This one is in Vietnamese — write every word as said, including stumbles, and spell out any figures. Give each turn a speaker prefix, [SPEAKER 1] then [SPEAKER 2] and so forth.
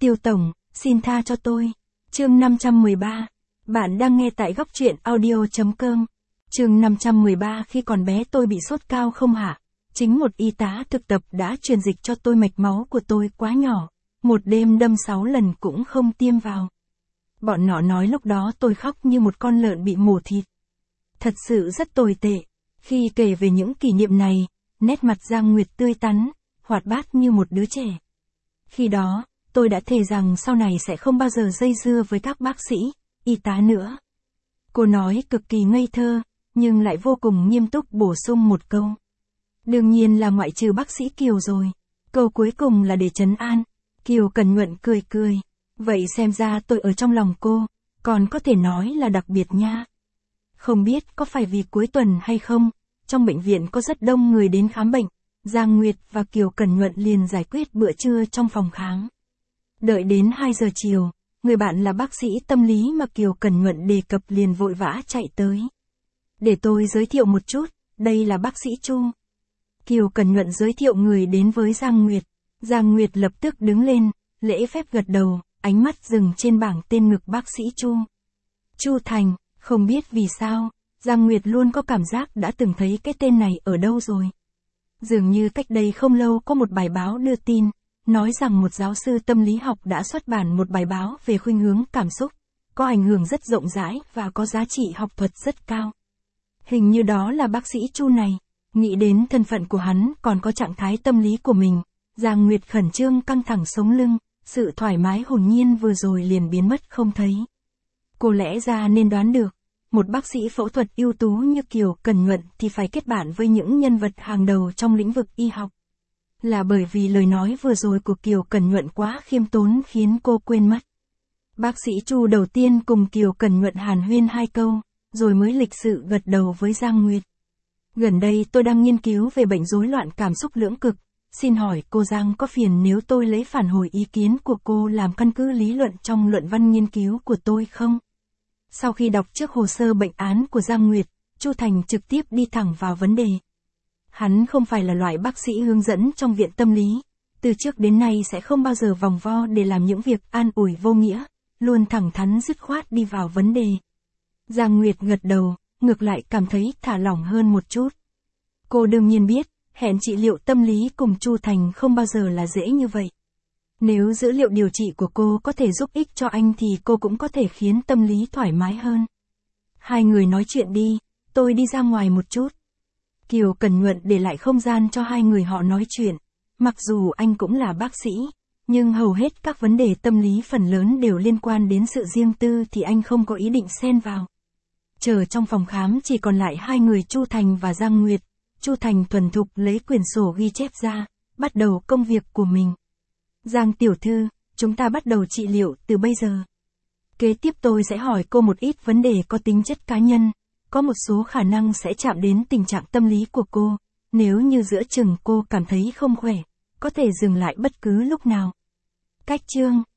[SPEAKER 1] Tiêu Tổng, xin tha cho tôi. Chương năm trăm mười ba. Bạn đang nghe tại góc truyện audio chấm com. Chương năm trăm mười ba. Khi còn bé tôi bị sốt cao không hạ. Chính một y tá thực tập đã truyền dịch cho tôi, mạch máu của tôi quá nhỏ. Một đêm đâm sáu lần cũng không tiêm vào. Bọn nó nói lúc đó tôi khóc như một con lợn bị mổ thịt. Thật sự rất tồi tệ. Khi kể về những kỷ niệm này, nét mặt Giang Nguyệt tươi tắn, hoạt bát như một đứa trẻ. Khi đó, tôi đã thề rằng sau này sẽ không bao giờ dây dưa với các bác sĩ, y tá nữa. Cô nói cực kỳ ngây thơ, nhưng lại vô cùng nghiêm túc bổ sung một câu. Đương nhiên là ngoại trừ bác sĩ Kiều rồi. Câu cuối cùng là để trấn an. Kiều Cẩn Nhuận cười cười. Vậy xem ra tôi ở trong lòng cô, còn có thể nói là đặc biệt nha. Không biết có phải vì cuối tuần hay không, trong bệnh viện có rất đông người đến khám bệnh. Giang Nguyệt và Kiều Cẩn Nhuận liền giải quyết bữa trưa trong phòng khám. Đợi đến hai giờ chiều, người bạn là bác sĩ tâm lý mà Kiều Cẩn Nhuận đề cập liền vội vã chạy tới. Để tôi giới thiệu một chút, đây là bác sĩ Chu. Kiều Cẩn Nhuận giới thiệu người đến với Giang Nguyệt. Giang Nguyệt lập tức đứng lên, lễ phép gật đầu, ánh mắt dừng trên bảng tên ngực bác sĩ Chu. Chu Thành, không biết vì sao, Giang Nguyệt luôn có cảm giác đã từng thấy cái tên này ở đâu rồi. Dường như cách đây không lâu có một bài báo đưa tin, nói rằng một giáo sư tâm lý học đã xuất bản một bài báo về khuynh hướng cảm xúc, có ảnh hưởng rất rộng rãi và có giá trị học thuật rất cao. Hình như đó là bác sĩ Chu này. Nghĩ đến thân phận của hắn còn có trạng thái tâm lý của mình, Giang Nguyệt khẩn trương căng thẳng sống lưng, sự thoải mái hồn nhiên vừa rồi liền biến mất không thấy. Cô lẽ ra nên đoán được, một bác sĩ phẫu thuật ưu tú như Kiều Cẩn Nhuận thì phải kết bạn với những nhân vật hàng đầu trong lĩnh vực y học. Là bởi vì lời nói vừa rồi của Kiều Cẩn Nhuận quá khiêm tốn khiến cô quên mất. Bác sĩ Chu đầu tiên cùng Kiều Cẩn Nhuận hàn huyên hai câu, rồi mới lịch sự gật đầu với Giang Nguyệt. Gần đây tôi đang nghiên cứu về bệnh rối loạn cảm xúc lưỡng cực, xin hỏi cô Giang có phiền nếu tôi lấy phản hồi ý kiến của cô làm căn cứ lý luận trong luận văn nghiên cứu của tôi không? Sau khi đọc trước hồ sơ bệnh án của Giang Nguyệt, Chu Thành trực tiếp đi thẳng vào vấn đề. Hắn không phải là loại bác sĩ hướng dẫn trong viện tâm lý, từ trước đến nay sẽ không bao giờ vòng vo để làm những việc an ủi vô nghĩa, luôn thẳng thắn dứt khoát đi vào vấn đề. Giang Nguyệt gật đầu, ngược lại cảm thấy thả lỏng hơn một chút. Cô đương nhiên biết, hẹn trị liệu tâm lý cùng Chu Thành không bao giờ là dễ như vậy. Nếu dữ liệu điều trị của cô có thể giúp ích cho anh thì cô cũng có thể khiến tâm lý thoải mái hơn. Hai người nói chuyện đi, tôi đi ra ngoài một chút. Kiều Cẩn Nhuận để lại không gian cho hai người họ nói chuyện. Mặc dù anh cũng là bác sĩ, nhưng hầu hết các vấn đề tâm lý phần lớn đều liên quan đến sự riêng tư thì anh không có ý định xen vào. Chờ trong phòng khám chỉ còn lại hai người Chu Thành và Giang Nguyệt. Chu Thành thuần thục lấy quyển sổ ghi chép ra, bắt đầu công việc của mình. Giang tiểu thư, chúng ta bắt đầu trị liệu từ bây giờ. Kế tiếp tôi sẽ hỏi cô một ít vấn đề có tính chất cá nhân, có một số khả năng sẽ chạm đến tình trạng tâm lý của cô. Nếu như giữa chừng cô cảm thấy không khỏe, có thể dừng lại bất cứ lúc nào. Cách chương